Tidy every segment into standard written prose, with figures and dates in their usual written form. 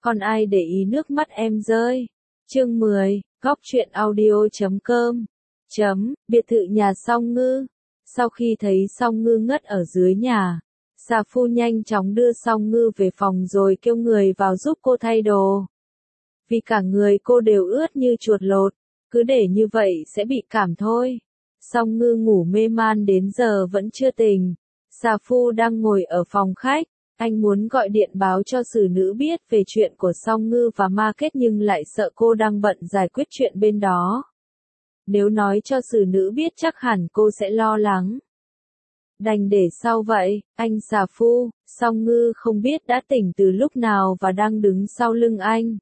Còn ai để ý nước mắt em rơi. Chương 10, góc truyện audio.com. Biệt thự nhà Song Ngư. Sau khi thấy Song Ngư ngất ở dưới nhà, Xà Phu nhanh chóng đưa Song Ngư về phòng rồi kêu người vào giúp cô thay đồ. Vì cả người cô đều ướt như chuột lột, cứ để như vậy sẽ bị cảm thôi. Song Ngư ngủ mê man đến giờ vẫn chưa tỉnh. Xà Phu đang ngồi ở phòng khách, anh muốn gọi điện báo cho xử nữ biết về chuyện của Song Ngư và Market nhưng lại sợ cô đang bận giải quyết chuyện bên đó. Nếu nói cho xử nữ biết chắc hẳn cô sẽ lo lắng. Đành để sau vậy, anh Xà Phu, Song Ngư không biết đã tỉnh từ lúc nào và đang đứng sau lưng anh.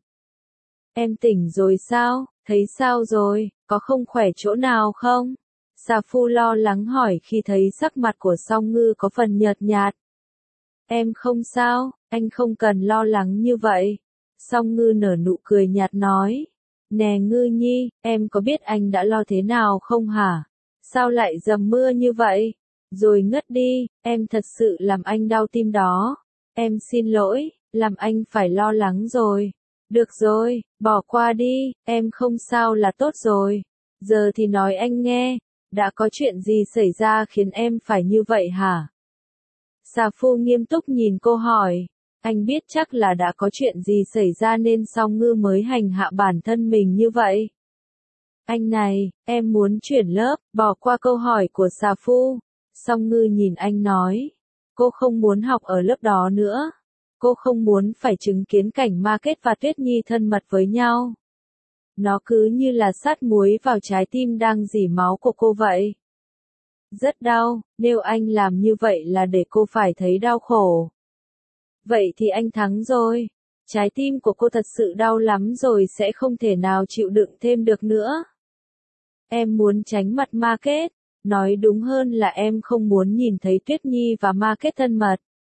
Em tỉnh rồi sao, thấy sao rồi, có không khỏe chỗ nào không? Xà Phu lo lắng hỏi khi thấy sắc mặt của Song Ngư có phần nhợt nhạt. Em không sao, anh không cần lo lắng như vậy. Song Ngư nở nụ cười nhạt nói. Nè Ngư Nhi, em có biết anh đã lo thế nào không hả? Sao lại dầm mưa như vậy? Rồi ngất đi, em thật sự làm anh đau tim đó. Em xin lỗi, làm anh phải lo lắng rồi. Được rồi, bỏ qua đi, em không sao là tốt rồi. Giờ thì nói anh nghe, đã có chuyện gì xảy ra khiến em phải như vậy hả? Xà Phu nghiêm túc nhìn cô hỏi. Anh biết chắc là đã có chuyện gì xảy ra nên Song Ngư mới hành hạ bản thân mình như vậy. Anh này, em muốn chuyển lớp, bỏ qua câu hỏi của Xà Phu. Song Ngư nhìn anh nói. Cô không muốn học ở lớp đó nữa. Cô không muốn phải chứng kiến cảnh Market và Tuyết Nhi thân mật với nhau. Nó cứ như là sát muối vào trái tim đang rỉ máu của cô vậy. Rất đau, nếu anh làm như vậy là để cô phải thấy đau khổ. Vậy thì anh thắng rồi. Trái tim của cô thật sự đau lắm rồi sẽ không thể nào chịu đựng thêm được nữa. Em muốn tránh mặt Market. Nói đúng hơn là em không muốn nhìn thấy Tuyết Nhi và Market thân mật.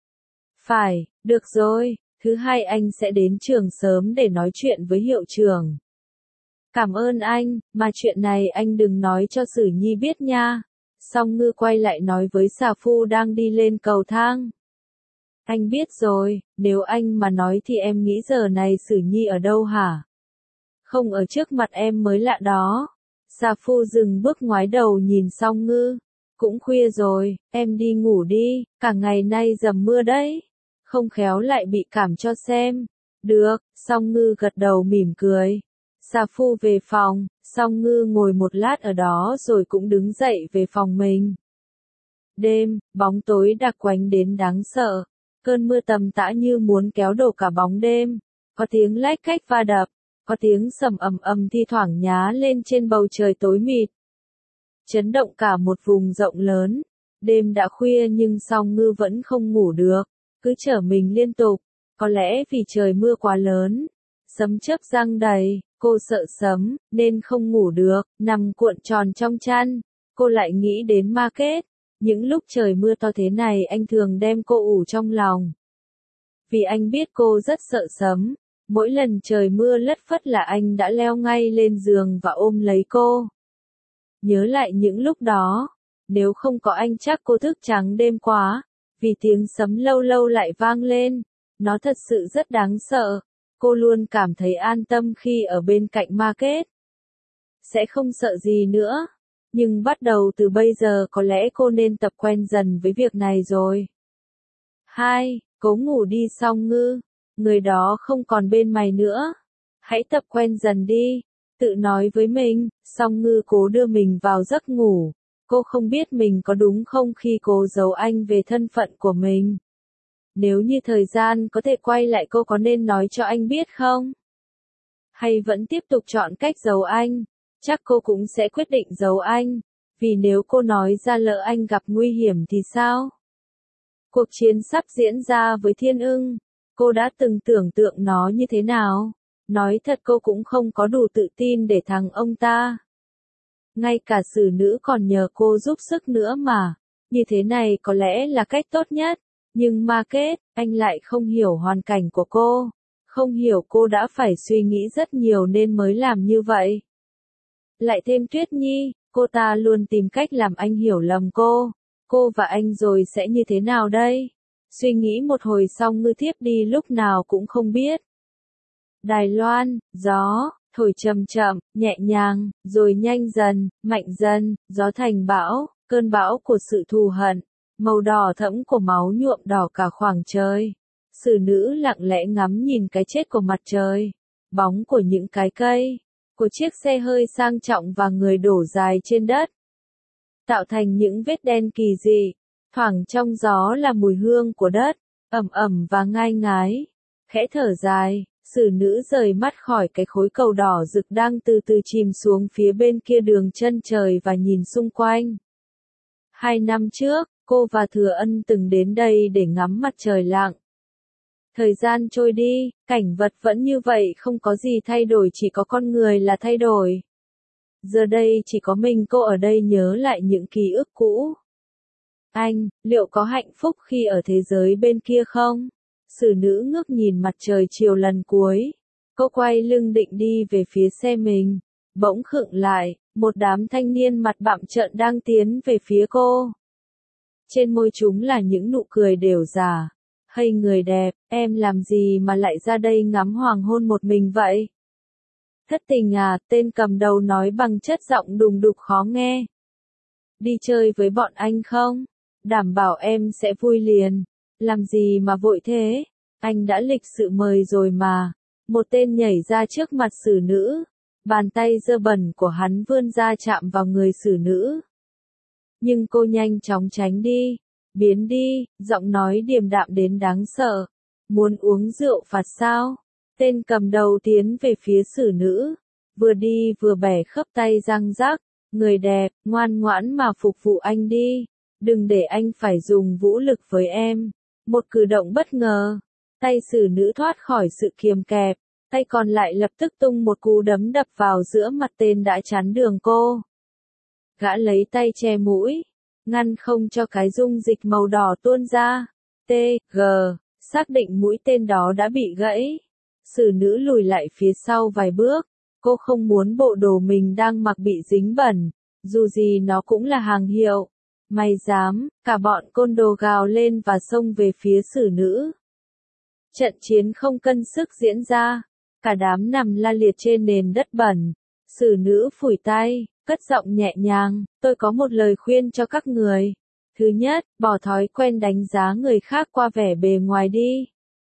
Phải, được rồi, thứ hai anh sẽ đến trường sớm để nói chuyện với hiệu trưởng. Cảm ơn anh, mà chuyện này anh đừng nói cho Sử Nhi biết nha. Song Ngư quay lại nói với Xà Phu đang đi lên cầu thang. Anh biết rồi, nếu anh mà nói thì em nghĩ giờ này Sử Nhi ở đâu hả? Không ở trước mặt em mới lạ đó. Xà Phu dừng bước ngoái đầu nhìn Song Ngư. Cũng khuya rồi, em đi ngủ đi, cả ngày nay dầm mưa đấy. Không khéo lại bị cảm cho xem. Được, Song Ngư gật đầu mỉm cười. Xà Phu về phòng, Song Ngư ngồi một lát ở đó rồi cũng đứng dậy về phòng mình. Đêm, bóng tối đặc quánh đến đáng sợ. Cơn mưa tầm tã như muốn kéo đổ cả bóng đêm. Có tiếng lách cách va đập, có tiếng sầm ầm ầm thi thoảng nhá lên trên bầu trời tối mịt. Chấn động cả một vùng rộng lớn. Đêm đã khuya nhưng Song Ngư vẫn không ngủ được, cứ trở mình liên tục. Có lẽ vì trời mưa quá lớn, sấm chớp giăng đầy, cô sợ sấm, nên không ngủ được, nằm cuộn tròn trong chăn. Cô lại nghĩ đến Market. Những lúc trời mưa to thế này anh thường đem cô ủ trong lòng. Vì anh biết cô rất sợ sấm. Mỗi lần trời mưa lất phất là anh đã leo ngay lên giường và ôm lấy cô. Nhớ lại những lúc đó, nếu không có anh chắc cô thức trắng đêm quá, vì tiếng sấm lâu lâu lại vang lên. Nó thật sự rất đáng sợ. Cô luôn cảm thấy an tâm khi ở bên cạnh Market. Sẽ không sợ gì nữa. Nhưng bắt đầu từ bây giờ có lẽ cô nên tập quen dần với việc này rồi. 2. Cố ngủ đi Song Ngư. Người đó không còn bên mày nữa. Hãy tập quen dần đi. Tự nói với mình, Song Ngư cố đưa mình vào giấc ngủ. Cô không biết mình có đúng không khi cố giấu anh về thân phận của mình. Nếu như thời gian có thể quay lại cô có nên nói cho anh biết không? Hay vẫn tiếp tục chọn cách giấu anh? Chắc cô cũng sẽ quyết định giấu anh. Vì nếu cô nói ra lỡ anh gặp nguy hiểm thì sao? Cuộc chiến sắp diễn ra với Thiên Ưng. Cô đã từng tưởng tượng nó như thế nào? Nói thật cô cũng không có đủ tự tin để thắng ông ta. Ngay cả xử nữ còn nhờ cô giúp sức nữa mà. Như thế này có lẽ là cách tốt nhất. Nhưng Market, anh lại không hiểu hoàn cảnh của cô. Không hiểu cô đã phải suy nghĩ rất nhiều nên mới làm như vậy. Lại thêm Tuyết Nhi, cô ta luôn tìm cách làm anh hiểu lầm cô. Cô và anh rồi sẽ như thế nào đây? Suy nghĩ một hồi Song Ngư thiếp đi lúc nào cũng không biết. Đài Loan, gió, thổi chậm chậm, nhẹ nhàng, rồi nhanh dần, mạnh dần, gió thành bão, cơn bão của sự thù hận, màu đỏ thẫm của máu nhuộm đỏ cả khoảng trời. Xử nữ lặng lẽ ngắm nhìn cái chết của mặt trời, bóng của những cái cây, của chiếc xe hơi sang trọng và người đổ dài trên đất, tạo thành những vết đen kỳ dị. Thoảng trong gió là mùi hương của đất, ẩm ẩm và ngai ngái. Khẽ thở dài, xử nữ rời mắt khỏi cái khối cầu đỏ rực đang từ từ chìm xuống phía bên kia đường chân trời và nhìn xung quanh. 2 năm trước, cô và Thừa Ân từng đến đây để ngắm mặt trời lặn. Thời gian trôi đi, cảnh vật vẫn như vậy, không có gì thay đổi, chỉ có con người là thay đổi. Giờ đây chỉ có mình cô ở đây nhớ lại những ký ức cũ. Anh, liệu có hạnh phúc khi ở thế giới bên kia không? Xử nữ ngước nhìn mặt trời chiều lần cuối. Cô quay lưng định đi về phía xe mình. Bỗng khựng lại, một đám thanh niên mặt bặm trợn đang tiến về phía cô. Trên môi chúng là những nụ cười đều giả. Hay người đẹp, em làm gì mà lại ra đây ngắm hoàng hôn một mình vậy? Thất tình à, tên cầm đầu nói bằng chất giọng đùng đục khó nghe. Đi chơi với bọn anh không? Đảm bảo em sẽ vui liền. Làm gì mà vội thế? Anh đã lịch sự mời rồi mà. Một tên nhảy ra trước mặt xử nữ. Bàn tay dơ bẩn của hắn vươn ra chạm vào người xử nữ. Nhưng cô nhanh chóng tránh đi. Biến đi, giọng nói điềm đạm đến đáng sợ. Muốn uống rượu phạt sao? Tên cầm đầu tiến về phía xử nữ. Vừa đi vừa bẻ khớp tay răng rắc. Người đẹp, ngoan ngoãn mà phục vụ anh đi. Đừng để anh phải dùng vũ lực với em. Một cử động bất ngờ. Tay xử nữ thoát khỏi sự kiềm kẹp. Tay còn lại lập tức tung một cú đấm đập vào giữa mặt tên đã chắn đường cô. Gã lấy tay che mũi. Ngăn không cho cái dung dịch màu đỏ tuôn ra. T.G. Xác định mũi tên đó đã bị gãy. Xử nữ lùi lại phía sau vài bước. Cô không muốn bộ đồ mình đang mặc bị dính bẩn. Dù gì nó cũng là hàng hiệu. Mày dám, cả bọn côn đồ gào lên và xông về phía xử nữ. Trận chiến không cân sức diễn ra. Cả đám nằm la liệt trên nền đất bẩn. Xử nữ phủi tay, cất giọng nhẹ nhàng, tôi có một lời khuyên cho các người. Thứ nhất, bỏ thói quen đánh giá người khác qua vẻ bề ngoài đi.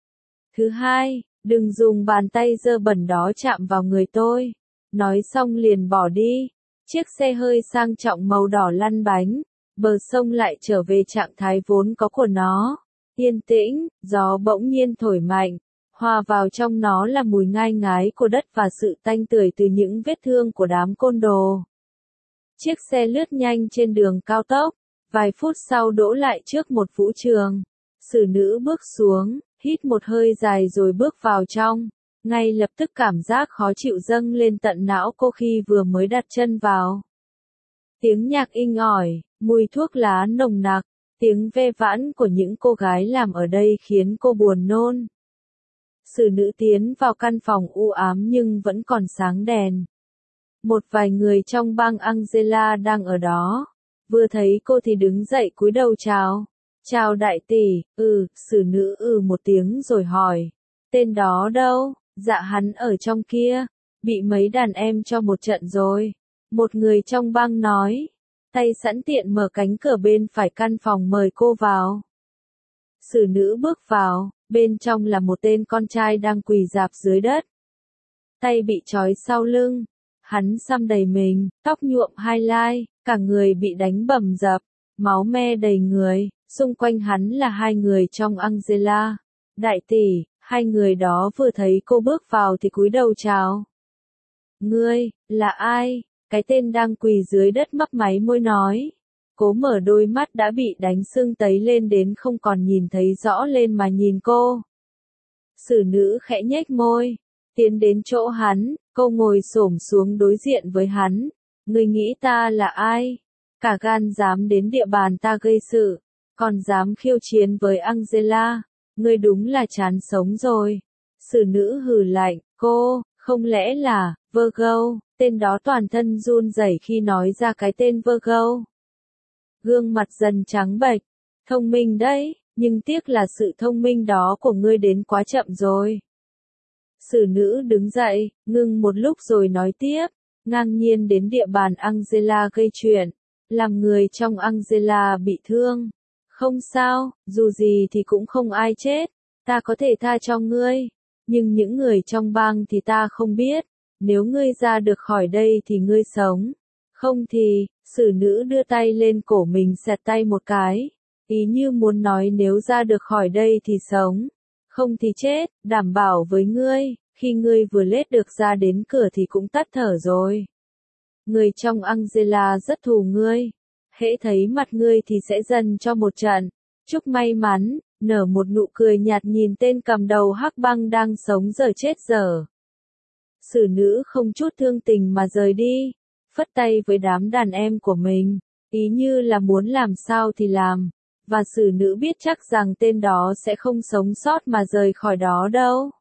Thứ hai, đừng dùng bàn tay dơ bẩn đó chạm vào người tôi. Nói xong liền bỏ đi. Chiếc xe hơi sang trọng màu đỏ lăn bánh. Bờ sông lại trở về trạng thái vốn có của nó. Yên tĩnh, gió bỗng nhiên thổi mạnh. Hòa vào trong nó là mùi ngai ngái của đất và sự tanh tưởi từ những vết thương của đám côn đồ. Chiếc xe lướt nhanh trên đường cao tốc. Vài phút sau đỗ lại trước một vũ trường. Xử nữ bước xuống, hít một hơi dài rồi bước vào trong. Ngay lập tức cảm giác khó chịu dâng lên tận não cô khi vừa mới đặt chân vào. Tiếng nhạc inh ỏi, mùi thuốc lá nồng nặc, tiếng ve vãn của những cô gái làm ở đây khiến cô buồn nôn. Xử nữ tiến vào căn phòng u ám nhưng vẫn còn sáng đèn. Một vài người trong bang Angela đang ở đó. Vừa thấy cô thì đứng dậy cúi đầu chào. Chào đại tỷ, xử nữ một tiếng rồi hỏi. Tên đó đâu? Dạ hắn ở trong kia. Bị mấy đàn em cho một trận rồi. Một người trong bang nói. Tay sẵn tiện mở cánh cửa bên phải căn phòng mời cô vào. Xử nữ bước vào, bên trong là một tên con trai đang quỳ rạp dưới đất. Tay bị trói sau lưng. Hắn xăm đầy mình, tóc nhuộm highlight, cả người bị đánh bầm dập, máu me đầy người, xung quanh hắn là hai người trong Angela. Đại tỷ, hai người đó vừa thấy cô bước vào thì cúi đầu chào. Ngươi, là ai? Cái tên đang quỳ dưới đất mấp máy môi nói. Cố mở đôi mắt đã bị đánh sưng tấy lên đến không còn nhìn thấy rõ lên mà nhìn cô. Xử nữ khẽ nhếch môi, tiến đến chỗ hắn, cô ngồi xổm xuống đối diện với hắn. Ngươi nghĩ ta là ai? Cả gan dám đến địa bàn ta gây sự, còn dám khiêu chiến với Angela. Ngươi đúng là chán sống rồi. Xử nữ hừ lạnh, cô, không lẽ là Virgo? Tên đó toàn thân run rẩy khi nói ra cái tên Virgo. Gương mặt dần trắng bệch. Thông minh đấy, nhưng tiếc là sự thông minh đó của ngươi đến quá chậm rồi. Xử nữ đứng dậy, ngừng một lúc rồi nói tiếp, ngang nhiên đến địa bàn Angela gây chuyện, làm người trong Angela bị thương. Không sao, dù gì thì cũng không ai chết, ta có thể tha cho ngươi, nhưng những người trong bang thì ta không biết, nếu ngươi ra được khỏi đây thì ngươi sống, không thì, xử nữ đưa tay lên cổ mình xẹt tay một cái, ý như muốn nói nếu ra được khỏi đây thì sống, không thì chết, đảm bảo với ngươi, khi ngươi vừa lết được ra đến cửa thì cũng tắt thở rồi. Người trong Angela rất thù ngươi, hễ thấy mặt ngươi thì sẽ dần cho một trận, chúc may mắn, nở một nụ cười nhạt nhìn tên cầm đầu hắc băng đang sống dở chết dở. Xử nữ không chút thương tình mà rời đi, phất tay với đám đàn em của mình, ý như là muốn làm sao thì làm, và xử nữ biết chắc rằng tên đó sẽ không sống sót mà rời khỏi đó đâu.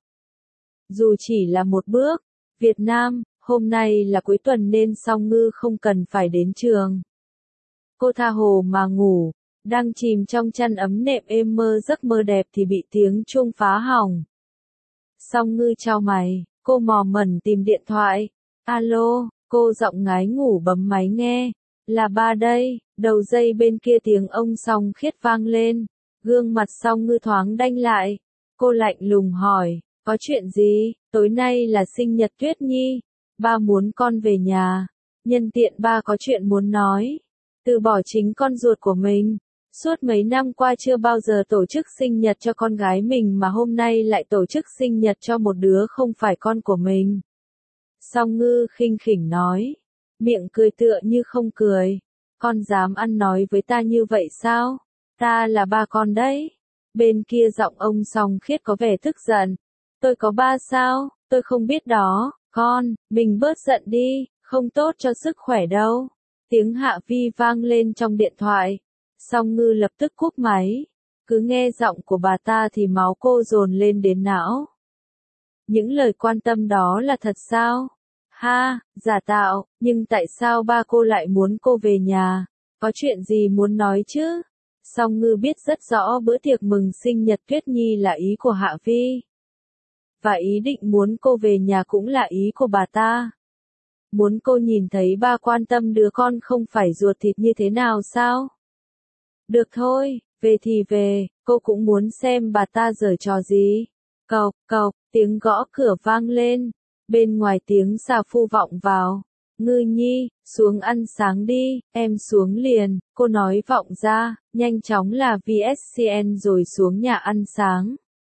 Dù chỉ là một bước, Việt Nam, hôm nay là cuối tuần nên Song Ngư không cần phải đến trường. Cô tha hồ mà ngủ, đang chìm trong chăn ấm nệm êm mơ giấc mơ đẹp thì bị tiếng chuông phá hỏng. Song Ngư chau mày, cô mò mẩn tìm điện thoại. Alo, cô giọng ngái ngủ bấm máy nghe. Là ba đây, đầu dây bên kia tiếng ông Song Khiết vang lên. Gương mặt Song Ngư thoáng đanh lại. Cô lạnh lùng hỏi, có chuyện gì? Tối nay là sinh nhật Tuyết Nhi. Ba muốn con về nhà. Nhân tiện ba có chuyện muốn nói. Từ bỏ chính con ruột của mình. Suốt mấy năm qua chưa bao giờ tổ chức sinh nhật cho con gái mình mà hôm nay lại tổ chức sinh nhật cho một đứa không phải con của mình. Song Ngư khinh khỉnh nói. Miệng cười tựa như không cười. Con dám ăn nói với ta như vậy sao? Ta là ba con đấy. Bên kia giọng ông Song Khiết có vẻ tức giận. Tôi có ba sao? Tôi không biết đó. Con, mình bớt giận đi, không tốt cho sức khỏe đâu. Tiếng Hạ Vi vang lên trong điện thoại. Song Ngư lập tức cúp máy. Cứ nghe giọng của bà ta thì máu cô dồn lên đến não. Những lời quan tâm đó là thật sao? Ha, giả tạo, nhưng tại sao ba cô lại muốn cô về nhà? Có chuyện gì muốn nói chứ? Song Ngư biết rất rõ bữa tiệc mừng sinh nhật Tuyết Nhi là ý của Hạ Vi. Và ý định muốn cô về nhà cũng là ý của bà ta. Muốn cô nhìn thấy ba quan tâm đứa con không phải ruột thịt như thế nào sao? Được thôi, về thì về, cô cũng muốn xem bà ta giở trò gì. Cộc, cộc, tiếng gõ cửa vang lên. Bên ngoài tiếng xà phu vọng vào. Ngư Nhi, xuống ăn sáng đi, em xuống liền, cô nói vọng ra, nhanh chóng là VSCN rồi xuống nhà ăn sáng.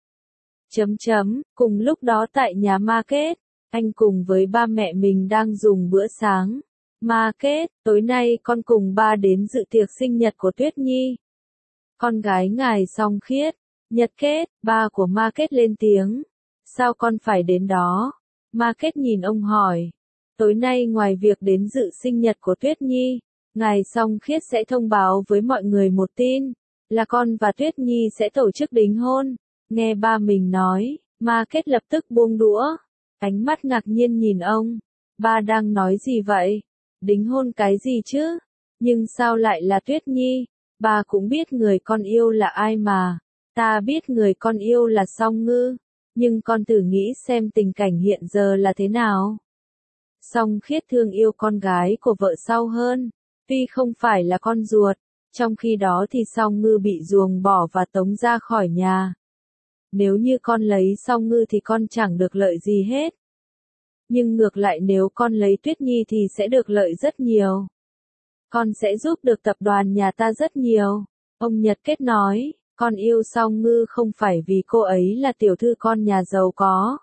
Cùng lúc đó tại nhà Market, anh cùng với ba mẹ mình đang dùng bữa sáng. Market, tối nay con cùng ba đến dự tiệc sinh nhật của Tuyết Nhi. Con gái ngài Song Khiết, Nhật Kết, ba của Market lên tiếng. Sao con phải đến đó? Market nhìn ông hỏi. Tối nay ngoài việc đến dự sinh nhật của Tuyết Nhi, ngài Song Khiết sẽ thông báo với mọi người một tin, là con và Tuyết Nhi sẽ tổ chức đính hôn. Nghe ba mình nói, Market lập tức buông đũa. Ánh mắt ngạc nhiên nhìn ông. Ba đang nói gì vậy? Đính hôn cái gì chứ? Nhưng sao lại là Tuyết Nhi? Ba cũng biết người con yêu là ai mà. Ta biết người con yêu là Song Ngư. Nhưng con thử nghĩ xem tình cảnh hiện giờ là thế nào. Song Khiết thương yêu con gái của vợ sau hơn. Tuy không phải là con ruột. Trong khi đó thì Song Ngư bị ruồng bỏ và tống ra khỏi nhà. Nếu như con lấy Song Ngư thì con chẳng được lợi gì hết. Nhưng ngược lại nếu con lấy Tuyết Nhi thì sẽ được lợi rất nhiều. Con sẽ giúp được tập đoàn nhà ta rất nhiều. Ông Nhật Kết nói, con yêu Song Ngư không phải vì cô ấy là tiểu thư con nhà giàu có.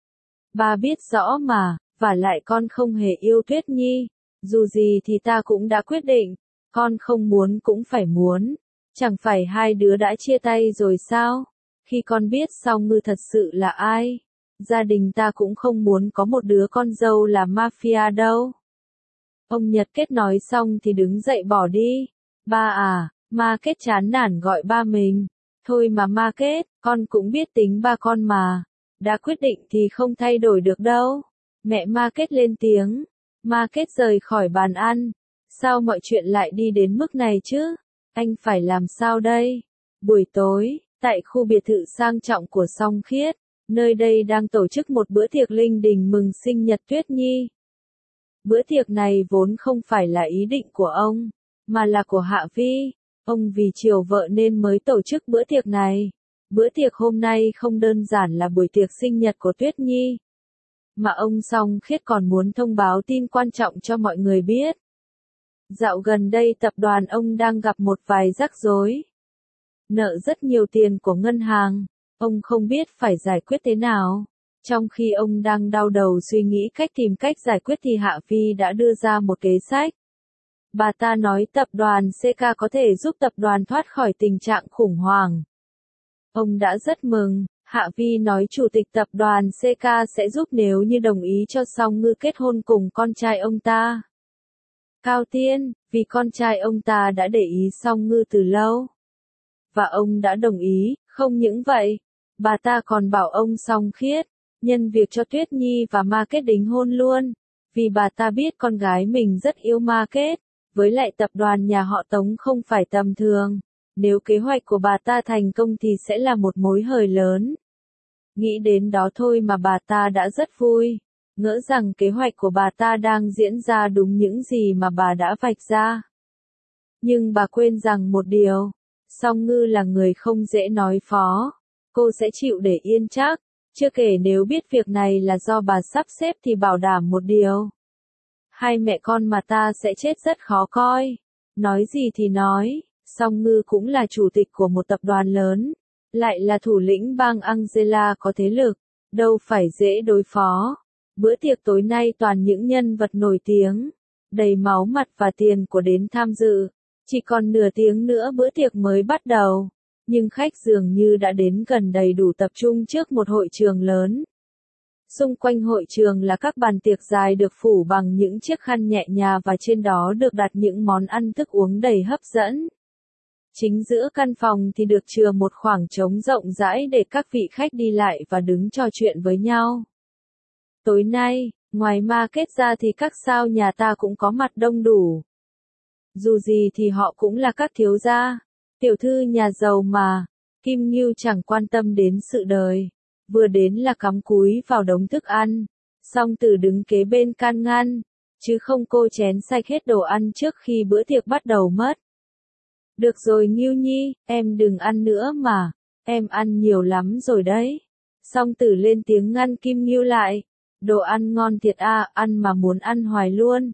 Ba biết rõ mà, vả lại con không hề yêu Tuyết Nhi. Dù gì thì ta cũng đã quyết định, con không muốn cũng phải muốn. Chẳng phải hai đứa đã chia tay rồi sao? Khi con biết Song Ngư thật sự là ai, gia đình ta cũng không muốn có một đứa con dâu là mafia đâu. Ông Nhật Kết nói xong thì đứng dậy bỏ đi. Ba à, Market chán nản gọi ba mình. Thôi mà Market, con cũng biết tính ba con mà. Đã quyết định thì không thay đổi được đâu. Mẹ Market lên tiếng. Market rời khỏi bàn ăn. Sao mọi chuyện lại đi đến mức này chứ? Anh phải làm sao đây? Buổi tối, tại khu biệt thự sang trọng của Song Khiết, nơi đây đang tổ chức một bữa tiệc linh đình mừng sinh nhật Tuyết Nhi. Bữa tiệc này vốn không phải là ý định của ông, mà là của Hạ Vi. Ông vì chiều vợ nên mới tổ chức bữa tiệc này. Bữa tiệc hôm nay không đơn giản là buổi tiệc sinh nhật của Tuyết Nhi, mà ông Song Khiết còn muốn thông báo tin quan trọng cho mọi người biết. Dạo gần đây tập đoàn ông đang gặp một vài rắc rối. Nợ rất nhiều tiền của ngân hàng, ông không biết phải giải quyết thế nào. Trong khi ông đang đau đầu suy nghĩ tìm cách giải quyết thì Hạ Vi đã đưa ra một kế sách. Bà ta nói tập đoàn CK có thể giúp tập đoàn thoát khỏi tình trạng khủng hoảng. Ông đã rất mừng. Hạ Vi nói chủ tịch tập đoàn CK sẽ giúp nếu như đồng ý cho Song Ngư kết hôn cùng con trai ông ta. Cao Tiên, vì con trai ông ta đã để ý Song Ngư từ lâu. Và ông đã đồng ý, không những vậy, bà ta còn bảo ông Song Khiết, nhân việc cho Tuyết Nhi và Ma Kết đính hôn luôn. Vì bà ta biết con gái mình rất yêu Ma Kết, với lại tập đoàn nhà họ Tống không phải tầm thường. Nếu kế hoạch của bà ta thành công thì sẽ là một mối hời lớn. Nghĩ đến đó thôi mà bà ta đã rất vui, ngỡ rằng kế hoạch của bà ta đang diễn ra đúng những gì mà bà đã vạch ra. Nhưng bà quên rằng một điều, Song Ngư là người không dễ nói phó. Cô sẽ chịu để yên chắc, chưa kể nếu biết việc này là do bà sắp xếp thì bảo đảm một điều. Hai mẹ con mà ta sẽ chết rất khó coi. Nói gì thì nói, Song Ngư cũng là chủ tịch của một tập đoàn lớn, lại là thủ lĩnh bang Angela có thế lực, đâu phải dễ đối phó. Bữa tiệc tối nay toàn những nhân vật nổi tiếng, đầy máu mặt và tiền của đến tham dự. Chỉ còn nửa tiếng nữa bữa tiệc mới bắt đầu, nhưng khách dường như đã đến gần đầy đủ tập trung trước một hội trường lớn. Xung quanh hội trường là các bàn tiệc dài được phủ bằng những chiếc khăn nhẹ nhàng và trên đó được đặt những món ăn thức uống đầy hấp dẫn. Chính giữa căn phòng thì được chừa một khoảng trống rộng rãi để các vị khách đi lại và đứng trò chuyện với nhau. Tối nay, ngoài Ma Kết ra thì các sao nhà ta cũng có mặt đông đủ. Dù gì thì họ cũng là các thiếu gia, tiểu thư nhà giàu mà. Kim Ngưu chẳng quan tâm đến sự đời, vừa đến là cắm cúi vào đống thức ăn. Song Tử đứng kế bên can ngăn, chứ không cô chén sạch hết đồ ăn trước khi bữa tiệc bắt đầu mất. Được rồi Ngưu Nhi, em đừng ăn nữa mà, em ăn nhiều lắm rồi đấy. Song Tử lên tiếng ngăn Kim Ngưu lại, đồ ăn ngon thiệt à, ăn mà muốn ăn hoài luôn.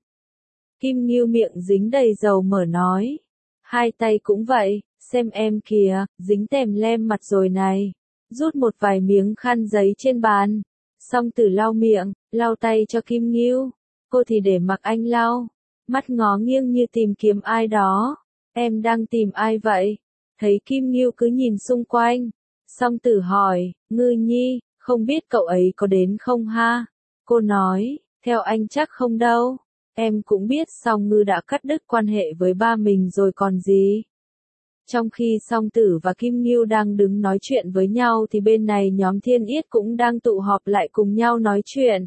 Kim Ngưu miệng dính đầy dầu mỡ nói, hai tay cũng vậy, xem em kìa, dính tèm lem mặt rồi này. Rút một vài miếng khăn giấy trên bàn. Song Tử lau miệng, lau tay cho Kim Ngưu. Cô thì để mặc anh lau. Mắt ngó nghiêng như tìm kiếm ai đó. Em đang tìm ai vậy? Thấy Kim Ngưu cứ nhìn xung quanh. Song Tử hỏi, Ngư Nhi, không biết cậu ấy có đến không ha? Cô nói, theo anh chắc không đâu. Em cũng biết Song Ngư đã cắt đứt quan hệ với ba mình rồi còn gì. Trong khi Song Tử và Kim Ngưu đang đứng nói chuyện với nhau thì bên này nhóm Thiên Yết cũng đang tụ họp lại cùng nhau nói chuyện.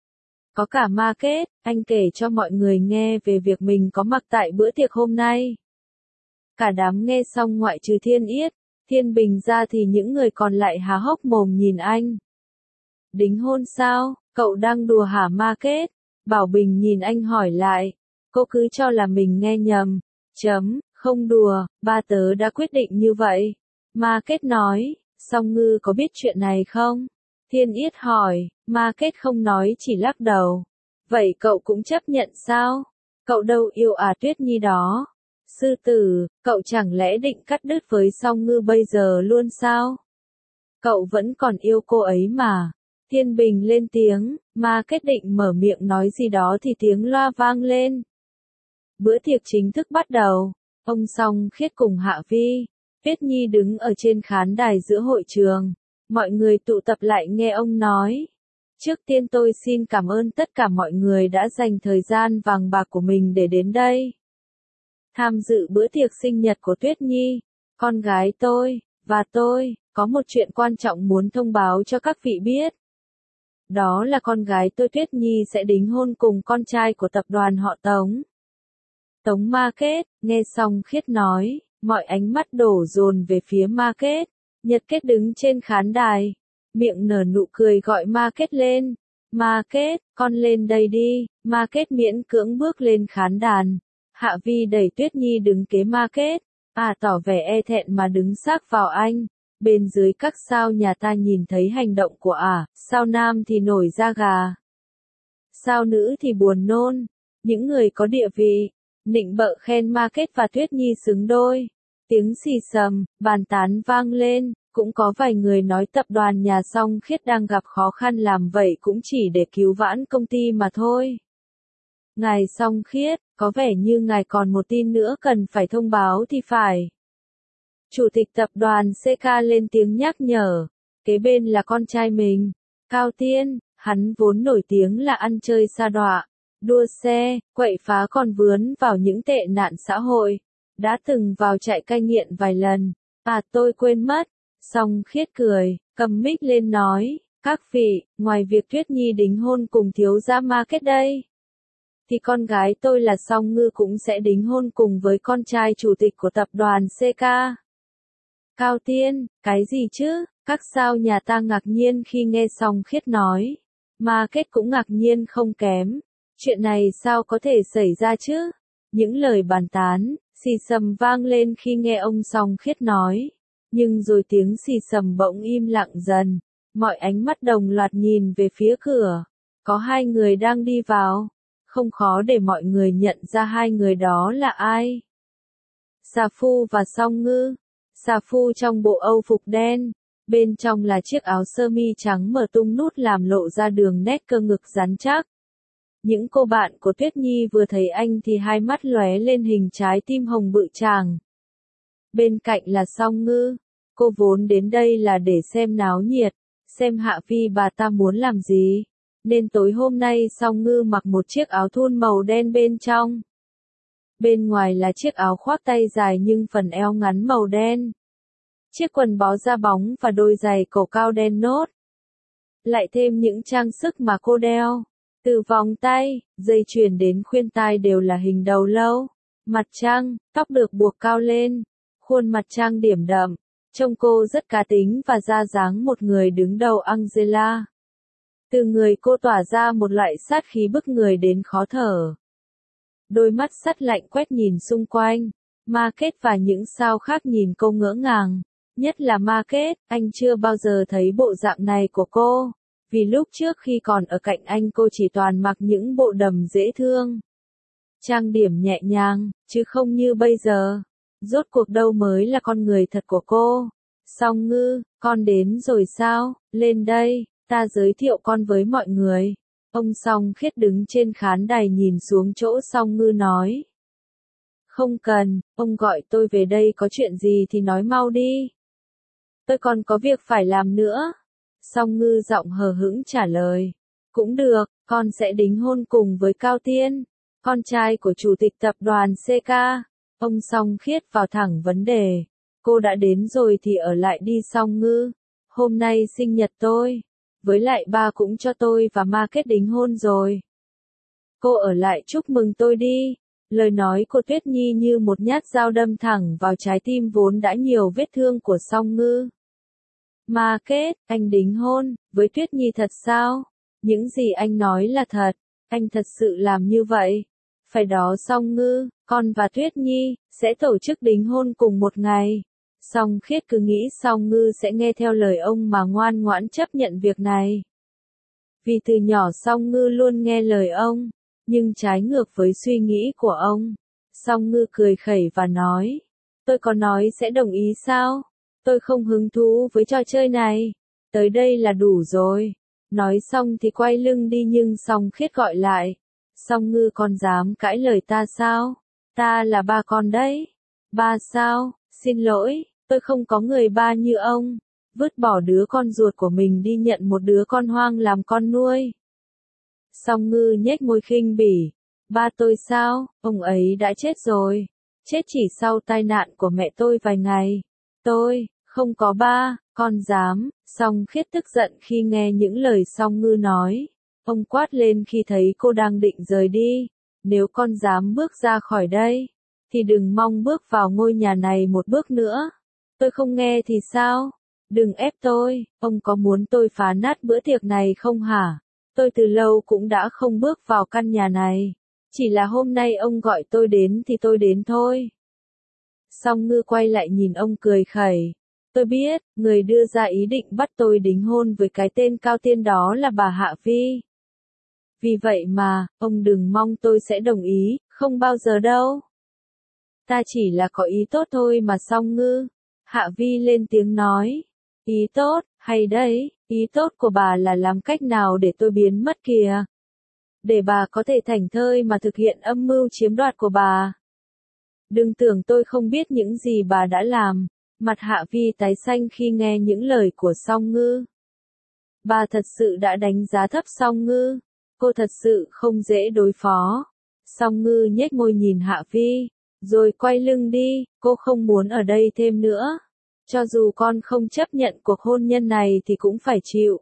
Có cả Ma Kết, anh kể cho mọi người nghe về việc mình có mặt tại bữa tiệc hôm nay. Cả đám nghe xong ngoại trừ Thiên Yết, Thiên Bình ra thì những người còn lại há hốc mồm nhìn anh. Đính hôn sao, cậu đang đùa hả Ma Kết? Bảo Bình nhìn anh hỏi lại, cô cứ cho là mình nghe nhầm. Không đùa, ba tớ đã quyết định như vậy. Ma Kết nói, Song Ngư có biết chuyện này không? Thiên Yết hỏi, Ma Kết không nói chỉ lắc đầu. Vậy cậu cũng chấp nhận sao? Cậu đâu yêu Tuyết Nhi đó. Sư Tử, cậu chẳng lẽ định cắt đứt với Song Ngư bây giờ luôn sao? Cậu vẫn còn yêu cô ấy mà. Thiên Bình lên tiếng, Ma Kết định mở miệng nói gì đó thì tiếng loa vang lên. Bữa tiệc chính thức bắt đầu. Ông Song Khiết cùng Hạ Vi, Tuyết Nhi đứng ở trên khán đài giữa hội trường. Mọi người tụ tập lại nghe ông nói. Trước tiên tôi xin cảm ơn tất cả mọi người đã dành thời gian vàng bạc của mình để đến đây. Tham dự bữa tiệc sinh nhật của Tuyết Nhi, con gái tôi, và tôi, có một chuyện quan trọng muốn thông báo cho các vị biết. Đó là con gái tôi Tuyết Nhi sẽ đính hôn cùng con trai của tập đoàn họ Tống. Tống Ma Kết, nghe xong Khiết nói, mọi ánh mắt đổ dồn về phía Ma Kết. Nhật Kết đứng trên khán đài, miệng nở nụ cười gọi Ma Kết lên. Ma Kết, con lên đây đi. Ma Kết miễn cưỡng bước lên khán đàn. Hạ Vi đẩy Tuyết Nhi đứng kế Ma Kết. Tỏ vẻ e thẹn mà đứng sát vào anh. Bên dưới các sao nhà ta nhìn thấy hành động của sao nam thì nổi da gà. Sao nữ thì buồn nôn. Những người có địa vị, nịnh bợ khen Ma Kết và Tuyết Nhi xứng đôi. Tiếng xì xầm, bàn tán vang lên, cũng có vài người nói tập đoàn nhà Song Khiết đang gặp khó khăn làm vậy cũng chỉ để cứu vãn công ty mà thôi. Ngài Song Khiết, có vẻ như ngài còn một tin nữa cần phải thông báo thì phải. Chủ tịch tập đoàn CK lên tiếng nhắc nhở, kế bên là con trai mình, Cao Tiên, hắn vốn nổi tiếng là ăn chơi sa đọa, đua xe, quậy phá còn vướng vào những tệ nạn xã hội, đã từng vào trại cai nghiện vài lần. Tôi quên mất. Song Khiết cười, cầm mic lên nói, các vị, ngoài việc Tuyết Nhi đính hôn cùng thiếu gia Ma Kết đây, thì con gái tôi là Song Ngư cũng sẽ đính hôn cùng với con trai chủ tịch của tập đoàn CK. Cao Tiên, cái gì chứ? Các sao nhà ta ngạc nhiên khi nghe Song Khiết nói. Ma Kết cũng ngạc nhiên không kém. Chuyện này sao có thể xảy ra chứ? Những lời bàn tán, xì xầm vang lên khi nghe ông Song Khiết nói. Nhưng rồi tiếng xì xầm bỗng im lặng dần. Mọi ánh mắt đồng loạt nhìn về phía cửa. Có hai người đang đi vào. Không khó để mọi người nhận ra hai người đó là ai. Xà Phu và Song Ngư. Xà Phu trong bộ âu phục đen. Bên trong là chiếc áo sơ mi trắng mở tung nút làm lộ ra đường nét cơ ngực rắn chắc. Những cô bạn của Tuyết Nhi vừa thấy anh thì hai mắt lóe lên hình trái tim hồng bự tràng. Bên cạnh là Song Ngư. Cô vốn đến đây là để xem náo nhiệt, xem Hạ Vi bà ta muốn làm gì. Nên tối hôm nay Song Ngư mặc một chiếc áo thun màu đen bên trong. Bên ngoài là chiếc áo khoác tay dài nhưng phần eo ngắn màu đen. Chiếc quần bó da bóng và đôi giày cổ cao đen nốt. Lại thêm những trang sức mà cô đeo. Từ vòng tay, dây chuyền đến khuyên tai đều là hình đầu lâu, mặt trăng, tóc được buộc cao lên, khuôn mặt trang điểm đậm. Trông cô rất cá tính và ra dáng một người đứng đầu Angela. Từ người cô tỏa ra một loại sát khí bức người đến khó thở. Đôi mắt sắt lạnh quét nhìn xung quanh. Ma Kết và những sao khác nhìn cô ngỡ ngàng. Nhất là Ma Kết, anh chưa bao giờ thấy bộ dạng này của cô. Vì lúc trước khi còn ở cạnh anh cô chỉ toàn mặc những bộ đầm dễ thương. Trang điểm nhẹ nhàng, chứ không như bây giờ. Rốt cuộc đâu mới là con người thật của cô. Song Ngư, con đến rồi sao? Lên đây, ta giới thiệu con với mọi người. Ông Song Khiết đứng trên khán đài nhìn xuống chỗ Song Ngư nói. Không cần, ông gọi tôi về đây có chuyện gì thì nói mau đi. Tôi còn có việc phải làm nữa. Song Ngư giọng hờ hững trả lời. Cũng được, con sẽ đính hôn cùng với Cao Tiên, con trai của chủ tịch tập đoàn CK. Ông Song Khiết vào thẳng vấn đề. Cô đã đến rồi thì ở lại đi Song Ngư. Hôm nay sinh nhật tôi. Với lại ba cũng cho tôi và Ma Kết đính hôn rồi. Cô ở lại chúc mừng tôi đi. Lời nói của Tuyết Nhi như một nhát dao đâm thẳng vào trái tim vốn đã nhiều vết thương của Song Ngư. Ma Kết, anh đính hôn với Tuyết Nhi thật sao? Những gì anh nói là thật. Anh thật sự làm như vậy. Phải đó Song Ngư, con và Tuyết Nhi sẽ tổ chức đính hôn cùng một ngày. Song Khiết cứ nghĩ Song Ngư sẽ nghe theo lời ông mà ngoan ngoãn chấp nhận việc này. Vì từ nhỏ Song Ngư luôn nghe lời ông, nhưng trái ngược với suy nghĩ của ông. Song Ngư cười khẩy và nói, tôi có nói sẽ đồng ý sao? Tôi không hứng thú với trò chơi này. Tới đây là đủ rồi. Nói xong thì quay lưng đi nhưng Song Khiết gọi lại. Song Ngư con dám cãi lời ta sao? Ta là ba con đấy. Ba sao? Xin lỗi, tôi không có người ba như ông. Vứt bỏ đứa con ruột của mình đi nhận một đứa con hoang làm con nuôi. Song Ngư nhếch môi khinh bỉ. Ba tôi sao? Ông ấy đã chết rồi. Chết chỉ sau tai nạn của mẹ tôi vài ngày. Tôi không có ba, con dám. Song Khiết tức giận khi nghe những lời Song Ngư nói. Ông quát lên khi thấy cô đang định rời đi. Nếu con dám bước ra khỏi đây, thì đừng mong bước vào ngôi nhà này một bước nữa. Tôi không nghe thì sao? Đừng ép tôi, ông có muốn tôi phá nát bữa tiệc này không hả? Tôi từ lâu cũng đã không bước vào căn nhà này. Chỉ là hôm nay ông gọi tôi đến thì tôi đến thôi. Song Ngư quay lại nhìn ông cười khẩy. Tôi biết, người đưa ra ý định bắt tôi đính hôn với cái tên cao tiên đó là bà Hạ Vi. Vì vậy mà, ông đừng mong tôi sẽ đồng ý, không bao giờ đâu. Ta chỉ là có ý tốt thôi mà. Song Ngư. Hạ Vi lên tiếng nói. Ý tốt, hay đấy, ý tốt của bà là làm cách nào để tôi biến mất kìa. Để bà có thể thảnh thơi mà thực hiện âm mưu chiếm đoạt của bà. Đừng tưởng tôi không biết những gì bà đã làm. Mặt Hạ Vi tái xanh khi nghe những lời của Song Ngư. Bà thật sự đã đánh giá thấp Song Ngư. Cô thật sự không dễ đối phó. Song Ngư nhếch môi nhìn Hạ Vi, rồi quay lưng đi, cô không muốn ở đây thêm nữa. Cho dù con không chấp nhận cuộc hôn nhân này thì cũng phải chịu.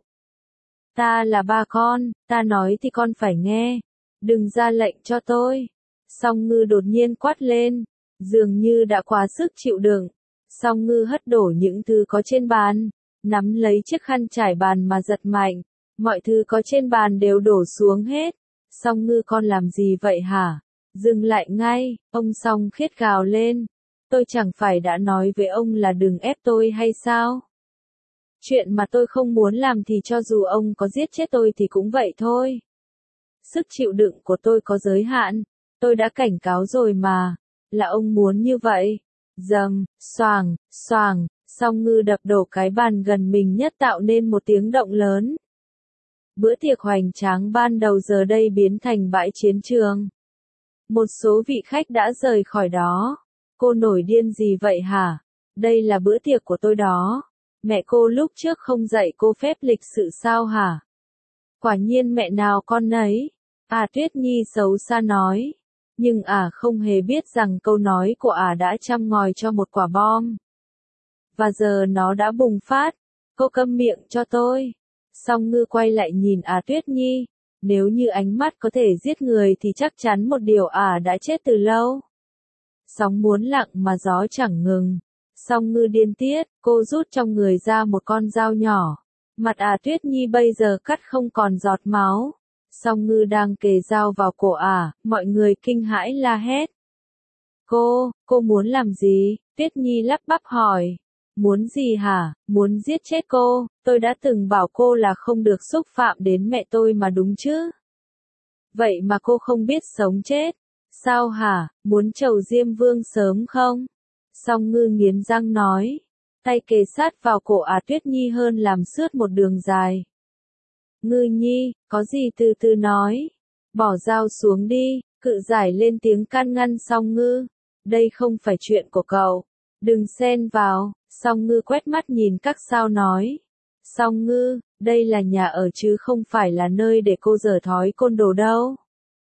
Ta là ba con, ta nói thì con phải nghe. Đừng ra lệnh cho tôi. Song Ngư đột nhiên quát lên, dường như đã quá sức chịu đựng. Song Ngư hất đổ những thứ có trên bàn, nắm lấy chiếc khăn trải bàn mà giật mạnh. Mọi thứ có trên bàn đều đổ xuống hết. Song Ngư con làm gì vậy hả? Dừng lại ngay, ông Song Khiết gào lên. Tôi chẳng phải đã nói với ông là đừng ép tôi hay sao? Chuyện mà tôi không muốn làm thì cho dù ông có giết chết tôi thì cũng vậy thôi. Sức chịu đựng của tôi có giới hạn. Tôi đã cảnh cáo rồi mà. Là ông muốn như vậy. Dầm, xoàng, xoàng, Song Ngư đập đổ cái bàn gần mình nhất tạo nên một tiếng động lớn. Bữa tiệc hoành tráng ban đầu giờ đây biến thành bãi chiến trường. Một số vị khách đã rời khỏi đó. Cô nổi điên gì vậy hả? Đây là bữa tiệc của tôi đó. Mẹ cô lúc trước không dạy cô phép lịch sự sao hả? Quả nhiên mẹ nào con nấy. Tuyết Nhi xấu xa nói. Nhưng không hề biết rằng câu nói của đã châm ngòi cho một quả bom. Và giờ nó đã bùng phát. Cô câm miệng cho tôi. Song Ngư quay lại nhìn Tuyết Nhi. Nếu như ánh mắt có thể giết người thì chắc chắn một điều đã chết từ lâu. Sóng muốn lặng mà gió chẳng ngừng. Song Ngư điên tiết, cô rút trong người ra một con dao nhỏ. Mặt Tuyết Nhi bây giờ cắt không còn giọt máu. Song Ngư đang kề dao vào cổ mọi người kinh hãi la hét. Cô muốn làm gì? Tuyết Nhi lắp bắp hỏi. Muốn gì hả? Muốn giết chết cô, tôi đã từng bảo cô là không được xúc phạm đến mẹ tôi mà đúng chứ? Vậy mà cô không biết sống chết. Sao hả, muốn trầu Diêm Vương sớm không? Song Ngư nghiến răng nói. Tay kề sát vào cổ Tuyết Nhi hơn làm sướt một đường dài. Ngư Nhi, có gì từ từ nói. Bỏ dao xuống đi, Cự Giải lên tiếng can ngăn Song Ngư. Đây không phải chuyện của cậu. Đừng xen vào. Song Ngư quét mắt nhìn các sao nói. Song Ngư, đây là nhà ở chứ không phải là nơi để cô dở thói côn đồ đâu.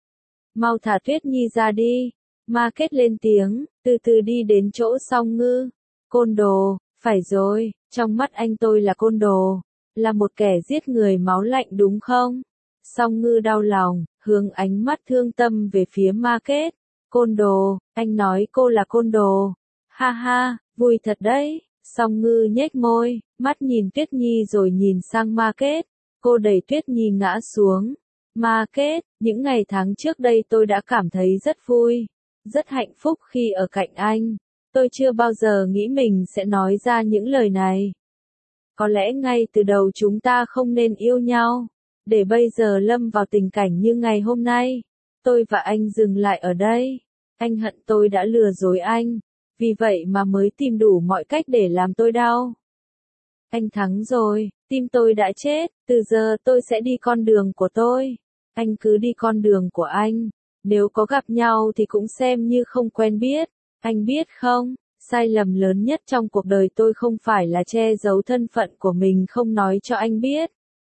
Mau thả Tuyết Nhi ra đi. Ma Kết lên tiếng, từ từ đi đến chỗ Song Ngư. Côn đồ, phải rồi, trong mắt anh tôi là côn đồ. Là một kẻ giết người máu lạnh đúng không? Song Ngư đau lòng, hướng ánh mắt thương tâm về phía Ma Kết. Côn đồ, anh nói cô là côn đồ. Ha ha, vui thật đấy. Song Ngư nhếch môi, mắt nhìn Tuyết Nhi rồi nhìn sang Ma Kết. Cô đẩy Tuyết Nhi ngã xuống. Ma Kết, những ngày tháng trước đây tôi đã cảm thấy rất vui, rất hạnh phúc khi ở cạnh anh. Tôi chưa bao giờ nghĩ mình sẽ nói ra những lời này. Có lẽ ngay từ đầu chúng ta không nên yêu nhau, để bây giờ lâm vào tình cảnh như ngày hôm nay. Tôi và anh dừng lại ở đây. Anh hận tôi đã lừa dối anh. Vì vậy mà mới tìm đủ mọi cách để làm tôi đau. Anh thắng rồi, tim tôi đã chết, từ giờ tôi sẽ đi con đường của tôi. Anh cứ đi con đường của anh. Nếu có gặp nhau thì cũng xem như không quen biết. Anh biết không, sai lầm lớn nhất trong cuộc đời tôi không phải là che giấu thân phận của mình không nói cho anh biết.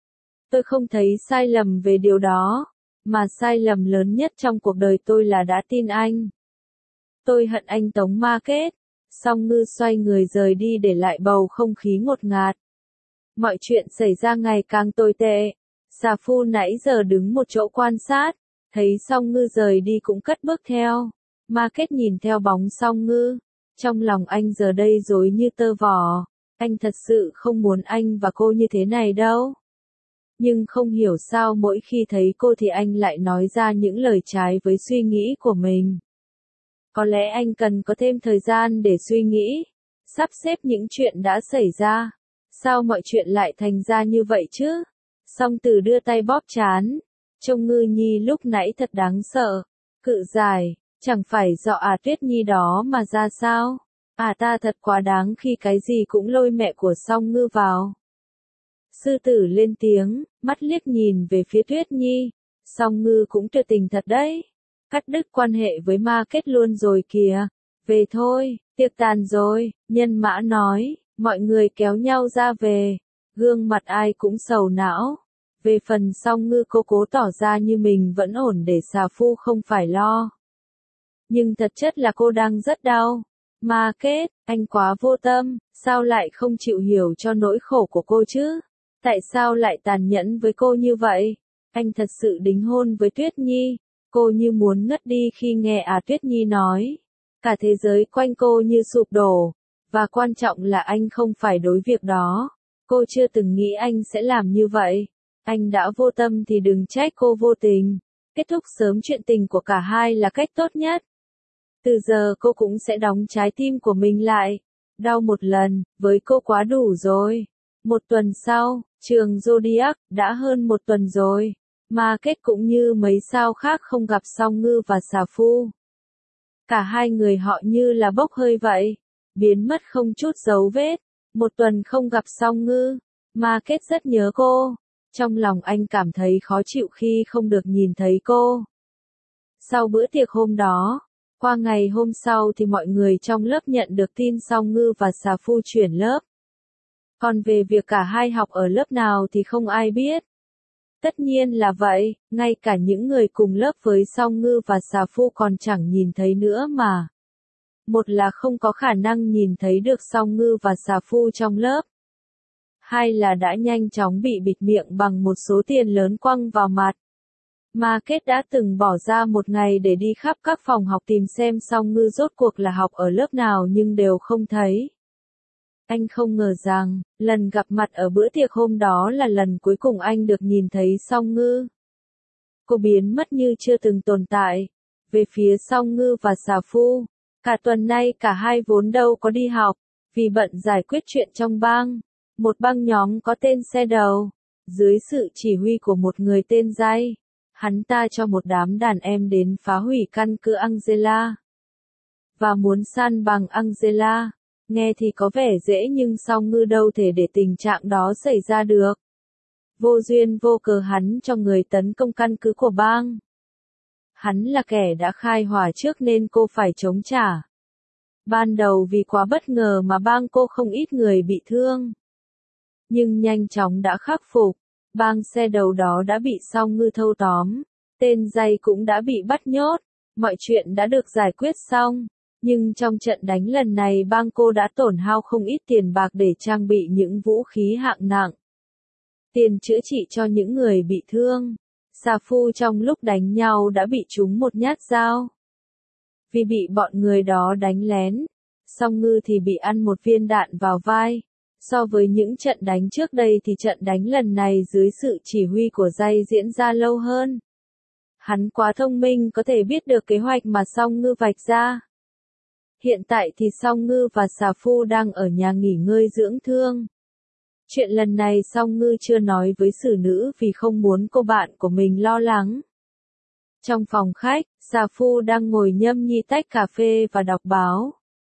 Tôi không thấy sai lầm về điều đó, mà sai lầm lớn nhất trong cuộc đời tôi là đã tin anh. Tôi hận anh Tống Ma Kết. Song Ngư xoay người rời đi để lại bầu không khí ngột ngạt. Mọi chuyện xảy ra ngày càng tồi tệ. Xà Phu nãy giờ đứng một chỗ quan sát, thấy Song Ngư rời đi cũng cất bước theo. Ma Kết nhìn theo bóng Song Ngư, trong lòng anh giờ đây rối như tơ vò. Anh thật sự không muốn anh và cô như thế này đâu. Nhưng không hiểu sao mỗi khi thấy cô thì anh lại nói ra những lời trái với suy nghĩ của mình. Có lẽ anh cần có thêm thời gian để suy nghĩ, sắp xếp những chuyện đã xảy ra. Sao mọi chuyện lại thành ra như vậy chứ? Song Từ đưa tay bóp trán. Trông Ngư Nhi lúc nãy thật đáng sợ. Cự dài, chẳng phải do Tuyết Nhi đó mà ra sao? Ta thật quá đáng khi cái gì cũng lôi mẹ của Song Ngư vào. Sư tử lên tiếng, mắt liếc nhìn về phía Tuyết Nhi. Song Ngư cũng tuyệt tình thật đấy. Cắt đứt quan hệ với ma kết luôn rồi kìa. Về thôi, tiệc tàn rồi, Nhân Mã nói, mọi người kéo nhau ra về. Gương mặt ai cũng sầu não. Về phần Song Ngư cô cố tỏ ra như mình vẫn ổn để xà phu không phải lo. Nhưng thật chất là cô đang rất đau. Ma kết, anh quá vô tâm, sao lại không chịu hiểu cho nỗi khổ của cô chứ? Tại sao lại tàn nhẫn với cô như vậy? Anh thật sự đính hôn với Tuyết Nhi. Cô như muốn ngất đi khi nghe Tuyết Nhi nói. Cả thế giới quanh cô như sụp đổ. Và quan trọng là anh không phải đối việc đó. Cô chưa từng nghĩ anh sẽ làm như vậy. Anh đã vô tâm thì đừng trách cô vô tình. Kết thúc sớm chuyện tình của cả hai là cách tốt nhất. Từ giờ cô cũng sẽ đóng trái tim của mình lại. Đau một lần, với cô quá đủ rồi. Một tuần sau, trường Zodiac, đã hơn một tuần rồi. Ma kết cũng như mấy sao khác không gặp Song Ngư và xà phu. Cả hai người họ như là bốc hơi vậy. Biến mất không chút dấu vết. Một tuần không gặp Song Ngư. Ma kết rất nhớ cô. Trong lòng anh cảm thấy khó chịu khi không được nhìn thấy cô. Sau bữa tiệc hôm đó, qua ngày hôm sau thì mọi người trong lớp nhận được tin Song Ngư và xà phu chuyển lớp. Còn về việc cả hai học ở lớp nào thì không ai biết. Tất nhiên là vậy, ngay cả những người cùng lớp với Song Ngư và xà phu còn chẳng nhìn thấy nữa mà. Một là không có khả năng nhìn thấy được Song Ngư và xà phu trong lớp. Hai là đã nhanh chóng bị bịt miệng bằng một số tiền lớn quăng vào mặt. Ma kết đã từng bỏ ra một ngày để đi khắp các phòng học tìm xem Song Ngư rốt cuộc là học ở lớp nào nhưng đều không thấy. Anh không ngờ rằng, lần gặp mặt ở bữa tiệc hôm đó là lần cuối cùng anh được nhìn thấy Song Ngư. Cô biến mất như chưa từng tồn tại. Về phía Song Ngư và xà phu, cả tuần nay cả hai vốn đâu có đi học, vì bận giải quyết chuyện trong bang. Một băng nhóm có tên Xe Đầu, dưới sự chỉ huy của một người tên Jay. Hắn ta cho một đám đàn em đến phá hủy căn cứ Angela. Và muốn san bằng Angela. Nghe thì có vẻ dễ nhưng Song Ngư đâu thể để tình trạng đó xảy ra được. Vô duyên vô cớ hắn cho người tấn công căn cứ của bang. Hắn là kẻ đã khai hỏa trước nên cô phải chống trả. Ban đầu vì quá bất ngờ mà bang cô không ít người bị thương. Nhưng nhanh chóng đã khắc phục. Bang Xe Đầu đó đã bị Song Ngư thâu tóm. Tên Jay cũng đã bị bắt nhốt. Mọi chuyện đã được giải quyết xong. Nhưng trong trận đánh lần này bang cô đã tổn hao không ít tiền bạc để trang bị những vũ khí hạng nặng. Tiền chữa trị cho những người bị thương. Xà phu trong lúc đánh nhau đã bị trúng một nhát dao. Vì bị bọn người đó đánh lén, Song Ngư thì bị ăn một viên đạn vào vai. So với những trận đánh trước đây thì trận đánh lần này dưới sự chỉ huy của Jay diễn ra lâu hơn. Hắn quá thông minh có thể biết được kế hoạch mà Song Ngư vạch ra. Hiện tại thì Song Ngư và xà phu đang ở nhà nghỉ ngơi dưỡng thương. Chuyện lần này Song Ngư chưa nói với xử nữ vì không muốn cô bạn của mình lo lắng. Trong phòng khách, xà phu đang ngồi nhâm nhi tách cà phê và đọc báo.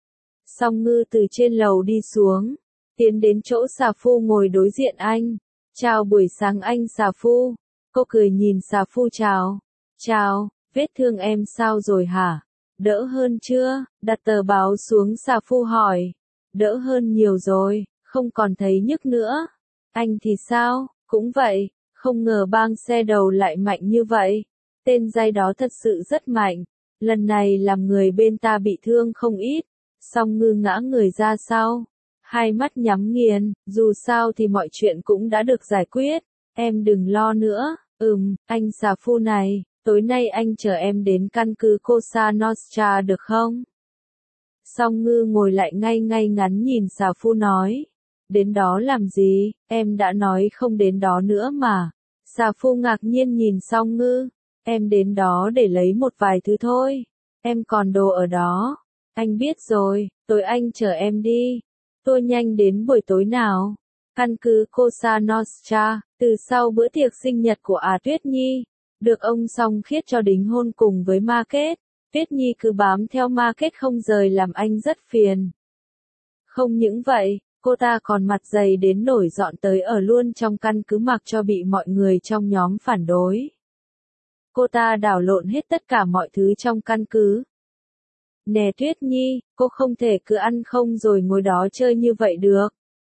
Song Ngư từ trên lầu đi xuống, tiến đến chỗ xà phu ngồi đối diện anh. Chào buổi sáng anh xà phu. Cô cười nhìn xà phu chào. Chào, vết thương em sao rồi hả? Đỡ hơn chưa? Đặt tờ báo xuống xà phu hỏi. Đỡ hơn nhiều rồi, không còn thấy nhức nữa. Anh thì sao? Cũng vậy, không ngờ bang Xe Đầu lại mạnh như vậy. Tên Jay đó thật sự rất mạnh. Lần này làm người bên ta bị thương không ít. Song Ngư ngã người ra sau. Hai mắt nhắm nghiền, dù sao thì mọi chuyện cũng đã được giải quyết. Em đừng lo nữa. Anh xà phu này. Tối nay anh chờ em đến căn cứ Cosa Nostra được không? Song Ngư ngồi lại ngay ngắn nhìn xà phu nói. Đến đó làm gì, em đã nói không đến đó nữa mà. Xà Phu ngạc nhiên nhìn Song Ngư, em đến đó để lấy một vài thứ thôi, em còn đồ ở đó. Anh biết rồi, tối anh chở em đi. Tôi nhanh đến buổi tối nào. Căn cứ Cosa Nostra, từ sau bữa tiệc sinh nhật của Tuyết Nhi, được ông Song Khiết cho đính hôn cùng với Ma Kết. Tuyết Nhi cứ bám theo Ma Kết không rời làm anh rất phiền. Không những vậy, cô ta còn mặt dày đến nổi dọn tới ở luôn trong căn cứ mặc cho bị mọi người trong nhóm phản đối. Cô ta đảo lộn hết tất cả mọi thứ trong căn cứ. Nè Tuyết Nhi, cô không thể cứ ăn không rồi ngồi đó chơi như vậy được.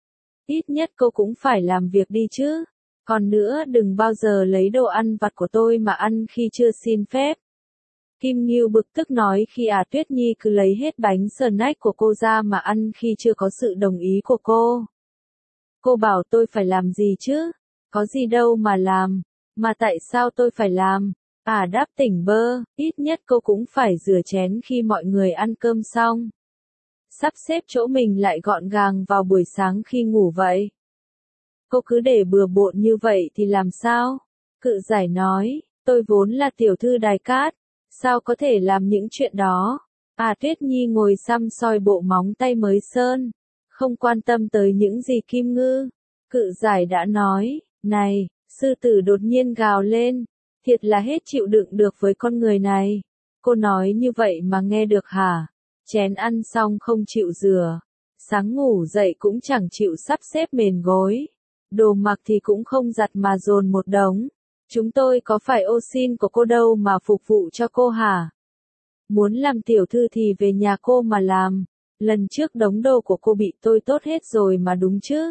Ít nhất cô cũng phải làm việc đi chứ. Còn nữa đừng bao giờ lấy đồ ăn vặt của tôi mà ăn khi chưa xin phép. Kim Ngưu bực tức nói khi Tuyết Nhi cứ lấy hết bánh snack của cô ra mà ăn khi chưa có sự đồng ý của cô. Cô bảo tôi phải làm gì chứ? Có gì đâu mà làm. Mà tại sao tôi phải làm? Đáp tỉnh bơ, ít nhất cô cũng phải rửa chén khi mọi người ăn cơm xong. Sắp xếp chỗ mình lại gọn gàng vào buổi sáng khi ngủ vậy. Cô cứ để bừa bộn như vậy thì làm sao? Cự giải nói, tôi vốn là tiểu thư Đài Cát, sao có thể làm những chuyện đó? Tuyết Nhi ngồi săm soi bộ móng tay mới sơn, không quan tâm tới những gì Kim Ngư. Cự giải đã nói, này, sư tử đột nhiên gào lên, thiệt là hết chịu đựng được với con người này. Cô nói như vậy mà nghe được hả? Chén ăn xong không chịu rửa, sáng ngủ dậy cũng chẳng chịu sắp xếp mền gối, đồ mặc thì cũng không giặt mà dồn một đống. Chúng tôi có phải ô xin của cô đâu mà phục vụ cho cô hả? Muốn làm tiểu thư thì về nhà cô mà làm. Lần trước đống đồ của cô bị tôi tốt hết rồi mà đúng chứ?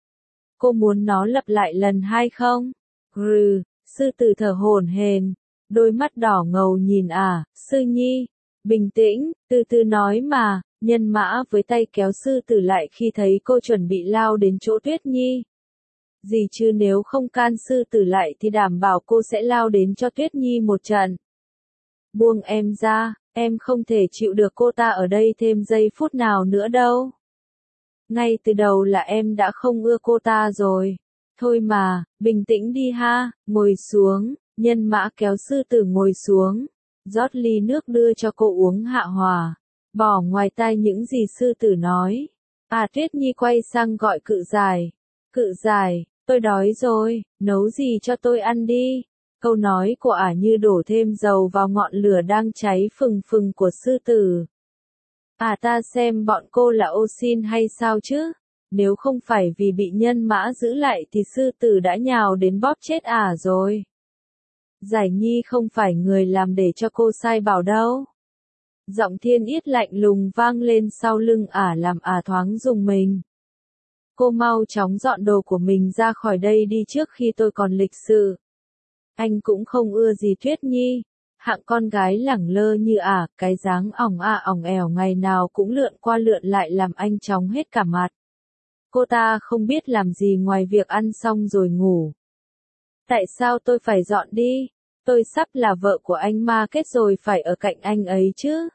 Cô muốn nó lặp lại lần hai không? Sư tử thở hổn hển, đôi mắt đỏ ngầu nhìn sư nhi. Bình tĩnh, từ từ nói mà. Nhân mã với tay kéo sư tử lại khi thấy cô chuẩn bị lao đến chỗ Tuyết Nhi. Gì chứ nếu không can sư tử lại thì đảm bảo cô sẽ lao đến cho Tuyết Nhi một trận. Buông em ra, em không thể chịu được cô ta ở đây thêm giây phút nào nữa đâu. Ngay từ đầu là em đã không ưa cô ta rồi. Thôi mà, bình tĩnh đi ha, ngồi xuống. Nhân mã kéo sư tử ngồi xuống, rót ly nước đưa cho cô uống hạ hòa, bỏ ngoài tai những gì sư tử nói. Tuyết Nhi quay sang gọi Cự giải. Cự giải, tôi đói rồi, nấu gì cho tôi ăn đi. Câu nói của như đổ thêm dầu vào ngọn lửa đang cháy phừng phừng của sư tử. Ta xem bọn cô là ô xin hay sao chứ? Nếu không phải vì bị nhân mã giữ lại thì sư tử đã nhào đến bóp chết rồi. Giải Nhi không phải người làm để cho cô sai bảo đâu. Giọng Thiên Yết lạnh lùng vang lên sau lưng làm thoáng rùng mình. Cô mau chóng dọn đồ của mình ra khỏi đây đi trước khi tôi còn lịch sự. Anh cũng không ưa gì Tuyết Nhi. Hạng con gái lẳng lơ như cái dáng ỏng ẻo ngày nào cũng lượn qua lượn lại làm anh chóng hết cả mặt. Cô ta không biết làm gì ngoài việc ăn xong rồi ngủ. Tại sao tôi phải dọn đi? Tôi sắp là vợ của anh Ma Kết rồi, phải ở cạnh anh ấy chứ.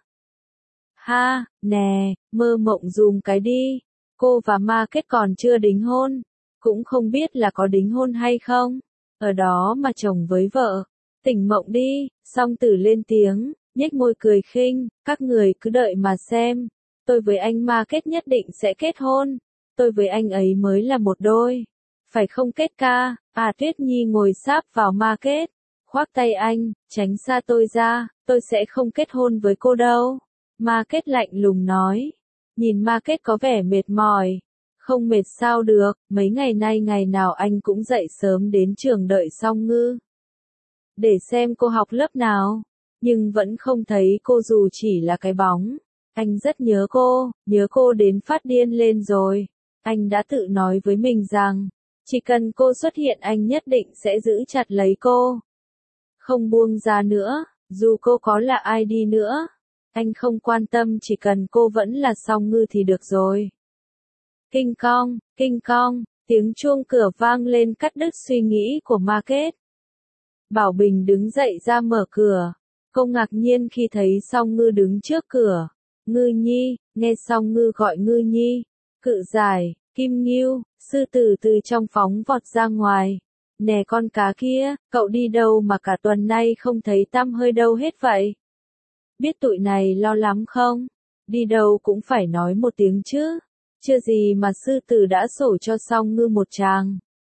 Nè, mơ mộng dùm cái đi. Cô và Ma Kết còn chưa đính hôn. Cũng không biết là có đính hôn hay không. Ở đó mà chồng với vợ. Tỉnh mộng đi. Song Tử lên tiếng, nhếch môi cười khinh. Các người cứ đợi mà xem. Tôi với anh Ma Kết nhất định sẽ kết hôn. Tôi với anh ấy mới là một đôi. Phải không Kết ca? Tuyết Nhi ngồi sáp vào Ma Kết, khoác tay anh, tránh xa tôi ra, tôi sẽ không kết hôn với cô đâu. Ma Kết lạnh lùng nói. Nhìn Ma Kết có vẻ mệt mỏi. Không mệt sao được, mấy ngày nay ngày nào anh cũng dậy sớm đến trường đợi Song Ngư. Để xem cô học lớp nào. Nhưng vẫn không thấy cô dù chỉ là cái bóng. Anh rất nhớ cô đến phát điên lên rồi. Anh đã tự nói với mình rằng, chỉ cần cô xuất hiện anh nhất định sẽ giữ chặt lấy cô. Không buông ra nữa, dù cô có là ai đi nữa. Anh không quan tâm, chỉ cần cô vẫn là Song Ngư thì được rồi. Kinh cong, tiếng chuông cửa vang lên cắt đứt suy nghĩ của Ma Kết. Bảo Bình đứng dậy ra mở cửa. Cô ngạc nhiên khi thấy Song Ngư đứng trước cửa. Ngư Nhi, nghe Song Ngư gọi Ngư Nhi. Cự giải, Kim Ngưu, sư tử từ trong phóng vọt ra ngoài. Nè con cá kia, cậu đi đâu mà cả tuần nay không thấy tăm hơi đâu hết vậy? Biết tụi này lo lắm không? Đi đâu cũng phải nói một tiếng chứ. Chưa gì mà sư tử đã sổ cho Song Ngư một tràng.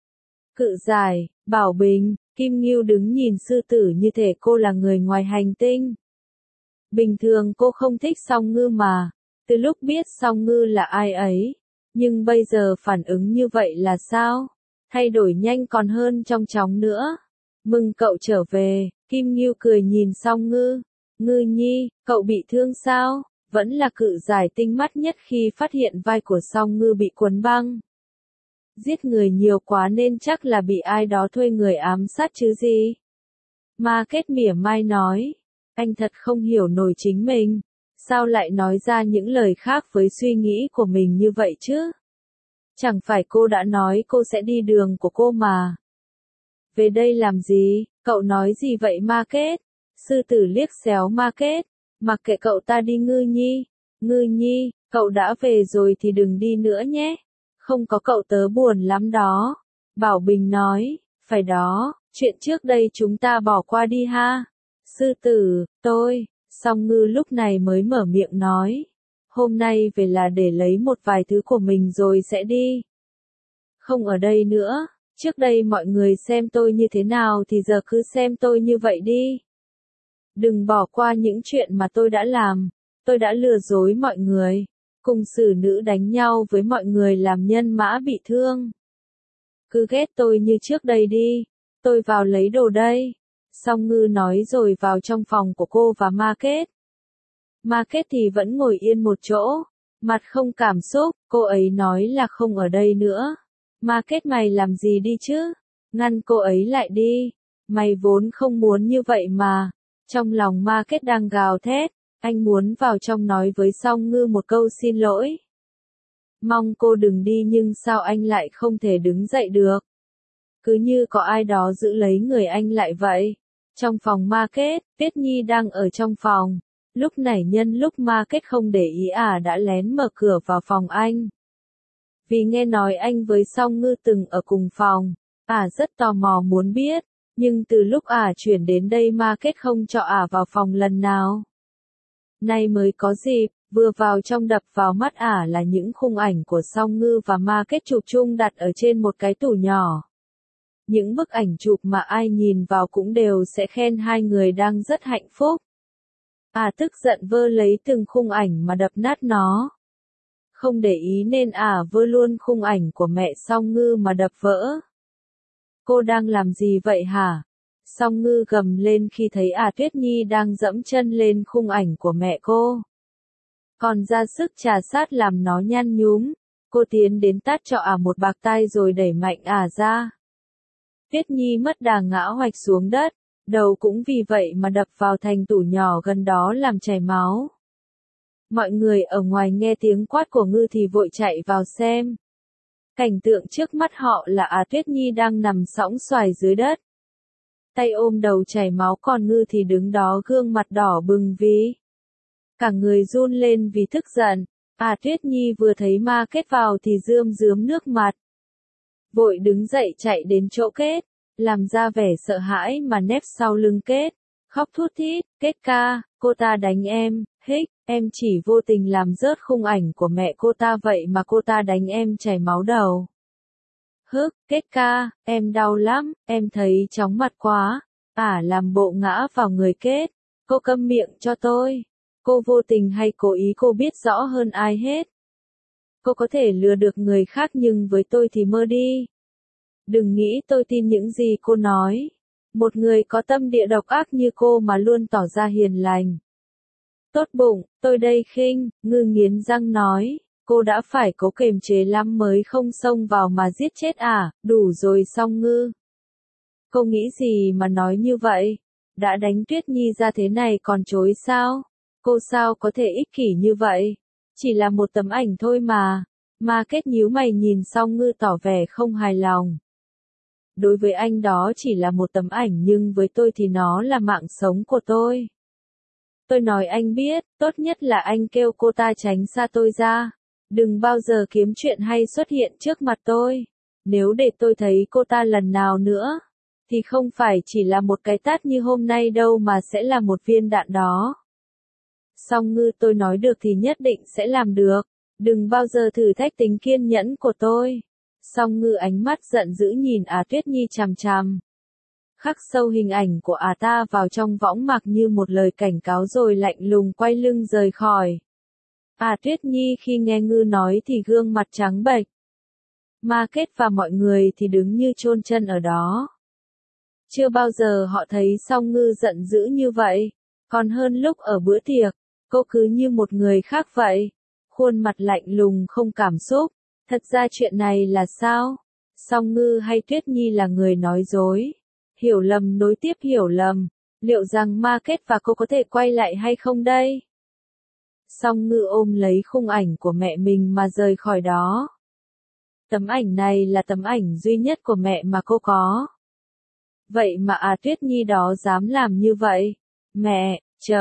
Cự giải, Bảo Bình, Kim Ngưu đứng nhìn sư tử như thể cô là người ngoài hành tinh. Bình thường cô không thích Song Ngư mà, từ lúc biết Song Ngư là ai ấy, nhưng bây giờ phản ứng như vậy là sao? Thay đổi nhanh còn hơn trong chóng nữa. Mừng cậu trở về, Kim Ngưu cười nhìn Song Ngư. Ngư nhi, cậu bị thương sao? Vẫn là cự giải tinh mắt nhất khi phát hiện vai của Song Ngư bị cuốn băng. Giết người nhiều quá nên chắc là bị ai đó thuê người ám sát chứ gì. Ma Kết mỉa mai nói, anh thật không hiểu nổi chính mình, sao lại nói ra những lời khác với suy nghĩ của mình như vậy chứ? Chẳng phải cô đã nói cô sẽ đi đường của cô mà. Về đây làm gì, cậu nói gì vậy Ma Kết? Sư tử liếc xéo Ma Kết, mặc kệ cậu ta đi Ngư nhi, cậu đã về rồi thì đừng đi nữa nhé. Không có cậu tớ buồn lắm đó. Bảo Bình nói, phải đó, chuyện trước đây chúng ta bỏ qua đi ha. Sư tử, Song Ngư lúc này mới mở miệng nói. Hôm nay về là để lấy một vài thứ của mình rồi sẽ đi. Không ở đây nữa, trước đây mọi người xem tôi như thế nào thì giờ cứ xem tôi như vậy đi. Đừng bỏ qua những chuyện mà tôi đã làm, tôi đã lừa dối mọi người. Cùng xử nữ đánh nhau với mọi người làm nhân mã bị thương. Cứ ghét tôi như trước đây đi, tôi vào lấy đồ đây. Song Ngư nói rồi vào trong phòng của cô và Ma Kết. Ma Kết thì vẫn ngồi yên một chỗ, mặt không cảm xúc, cô ấy nói là không ở đây nữa. Ma Kết mày làm gì đi chứ? Ngăn cô ấy lại đi, mày vốn không muốn như vậy mà. Trong lòng Ma Kết đang gào thét. Anh muốn vào trong nói với Song Ngư một câu xin lỗi. Mong cô đừng đi nhưng sao anh lại không thể đứng dậy được? Cứ như có ai đó giữ lấy người anh lại vậy. Trong phòng Ma Kết, Tuyết Nhi đang ở trong phòng. Lúc này nhân lúc Ma Kết không để ý đã lén mở cửa vào phòng anh. Vì nghe nói anh với Song Ngư từng ở cùng phòng, rất tò mò muốn biết. Nhưng từ lúc chuyển đến đây Ma Kết không cho vào phòng lần nào. Nay mới có dịp, vừa vào trong đập vào mắt là những khung ảnh của Song Ngư và Ma Kết chụp chung đặt ở trên một cái tủ nhỏ. Những bức ảnh chụp mà ai nhìn vào cũng đều sẽ khen hai người đang rất hạnh phúc. Tức giận vơ lấy từng khung ảnh mà đập nát nó. Không để ý nên vơ luôn khung ảnh của mẹ Song Ngư mà đập vỡ. Cô đang làm gì vậy hả? Song Ngư gầm lên khi thấy Tuyết Nhi đang dẫm chân lên khung ảnh của mẹ cô. Còn ra sức trà sát làm nó nhăn nhúm, cô tiến đến tát cho một bạt tai rồi đẩy mạnh ra. Tuyết Nhi mất đà ngã hoạch xuống đất, đầu cũng vì vậy mà đập vào thành tủ nhỏ gần đó làm chảy máu. Mọi người ở ngoài nghe tiếng quát của Ngư thì vội chạy vào xem. Cảnh tượng trước mắt họ là Tuyết Nhi đang nằm sõng xoài dưới đất. Tay ôm đầu chảy máu còn Ngư thì đứng đó gương mặt đỏ bừng vì. Cả người run lên vì tức giận. Tuyết Nhi vừa thấy Ma Kết vào thì rơm rớm nước mặt. Vội đứng dậy chạy đến chỗ Kết, làm ra vẻ sợ hãi mà nép sau lưng Kết. Khóc thút thít, Kết ca, cô ta đánh em, em chỉ vô tình làm rớt khung ảnh của mẹ cô ta vậy mà cô ta đánh em chảy máu đầu. Kết ca, em đau lắm, em thấy chóng mặt quá. Làm bộ ngã vào người Kết. Cô câm miệng cho tôi. Cô vô tình hay cố ý cô biết rõ hơn ai hết. Cô có thể lừa được người khác nhưng với tôi thì mơ đi. Đừng nghĩ tôi tin những gì cô nói. Một người có tâm địa độc ác như cô mà luôn tỏ ra hiền lành. Tốt bụng, tôi đây khinh, Ngư nghiến răng nói. Cô đã phải cố kềm chế lắm mới không xông vào mà giết chết đủ rồi Song Ngư. Cô nghĩ gì mà nói như vậy? Đã đánh Tuyết Nhi ra thế này còn chối sao? Cô sao có thể ích kỷ như vậy? Chỉ là một tấm ảnh thôi mà. Ma Kết nhíu mày nhìn Song Ngư tỏ vẻ không hài lòng. Đối với anh đó chỉ là một tấm ảnh nhưng với tôi thì nó là mạng sống của tôi. Tôi nói anh biết, tốt nhất là anh kêu cô ta tránh xa tôi ra. Đừng bao giờ kiếm chuyện hay xuất hiện trước mặt tôi. Nếu để tôi thấy cô ta lần nào nữa, thì không phải chỉ là một cái tát như hôm nay đâu mà sẽ là một viên đạn đó. Song Ngư, tôi nói được thì nhất định sẽ làm được. Đừng bao giờ thử thách tính kiên nhẫn của tôi. Song Ngư ánh mắt giận dữ nhìn Tuyết Nhi chằm chằm. Khắc sâu hình ảnh của ta vào trong võng mạc như một lời cảnh cáo rồi lạnh lùng quay lưng rời khỏi. Tuyết Nhi khi nghe Ngư nói thì gương mặt trắng bệch. Ma Kết và mọi người thì đứng như chôn chân ở đó. Chưa bao giờ họ thấy Song Ngư giận dữ như vậy. Còn hơn lúc ở bữa tiệc, cô cứ như một người khác vậy. Khuôn mặt lạnh lùng không cảm xúc. Thật ra chuyện này là sao? Song Ngư hay Tuyết Nhi là người nói dối? Hiểu lầm nối tiếp hiểu lầm. Liệu rằng Ma Kết và cô có thể quay lại hay không đây? Song Ngư ôm lấy khung ảnh của mẹ mình mà rời khỏi đó. Tấm ảnh này là tấm ảnh duy nhất của mẹ mà cô có. Vậy mà Tuyết Nhi đó dám làm như vậy. Mẹ,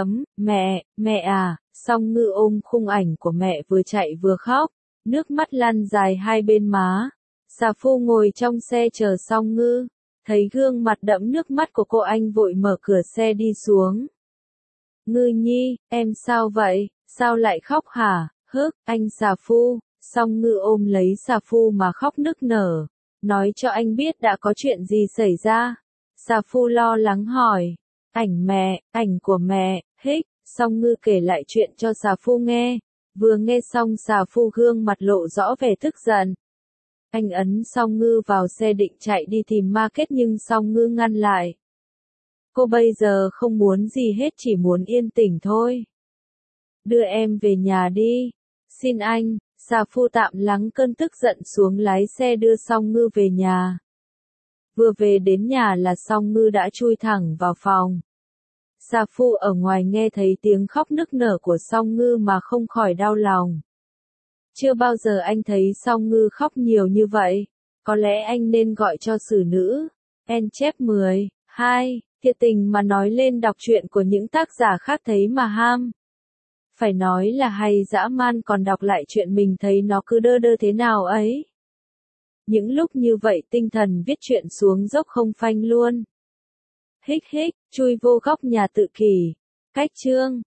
mẹ à, Song Ngư ôm khung ảnh của mẹ vừa chạy vừa khóc, nước mắt lăn dài hai bên má. Xà Phu ngồi trong xe chờ Song Ngư, thấy gương mặt đẫm nước mắt của cô anh vội mở cửa xe đi xuống. Ngư Nhi, em sao vậy, sao lại khóc hả, anh Xà Phu. Song Ngư ôm lấy Xà Phu mà khóc nức nở, nói cho anh biết đã có chuyện gì xảy ra. Xà Phu lo lắng hỏi, ảnh của mẹ, Song Ngư kể lại chuyện cho Xà Phu nghe. Vừa nghe xong Xà Phu gương mặt lộ rõ vẻ tức giận. Anh ấn Song Ngư vào xe định chạy đi tìm Ma Kết nhưng Song Ngư ngăn lại. Cô bây giờ không muốn gì hết, chỉ muốn yên tĩnh thôi. Đưa em về nhà đi. Xin anh. Xà Phu tạm lắng cơn tức giận xuống lái xe đưa Song Ngư về nhà. Vừa về đến nhà là Song Ngư đã chui thẳng vào phòng. Xà Phu ở ngoài nghe thấy tiếng khóc nức nở của Song Ngư mà không khỏi đau lòng. Chưa bao giờ anh thấy Song Ngư khóc nhiều như vậy. Có lẽ anh nên gọi cho xử nữ. Chép 10. 2. Thiệt tình mà nói lên đọc truyện của những tác giả khác thấy mà ham. Phải nói là hay dã man, còn đọc lại chuyện mình thấy nó cứ đơ đơ thế nào ấy. Những lúc như vậy tinh thần viết truyện xuống dốc không phanh luôn. Chui vô góc nhà tự kỷ. Cách chương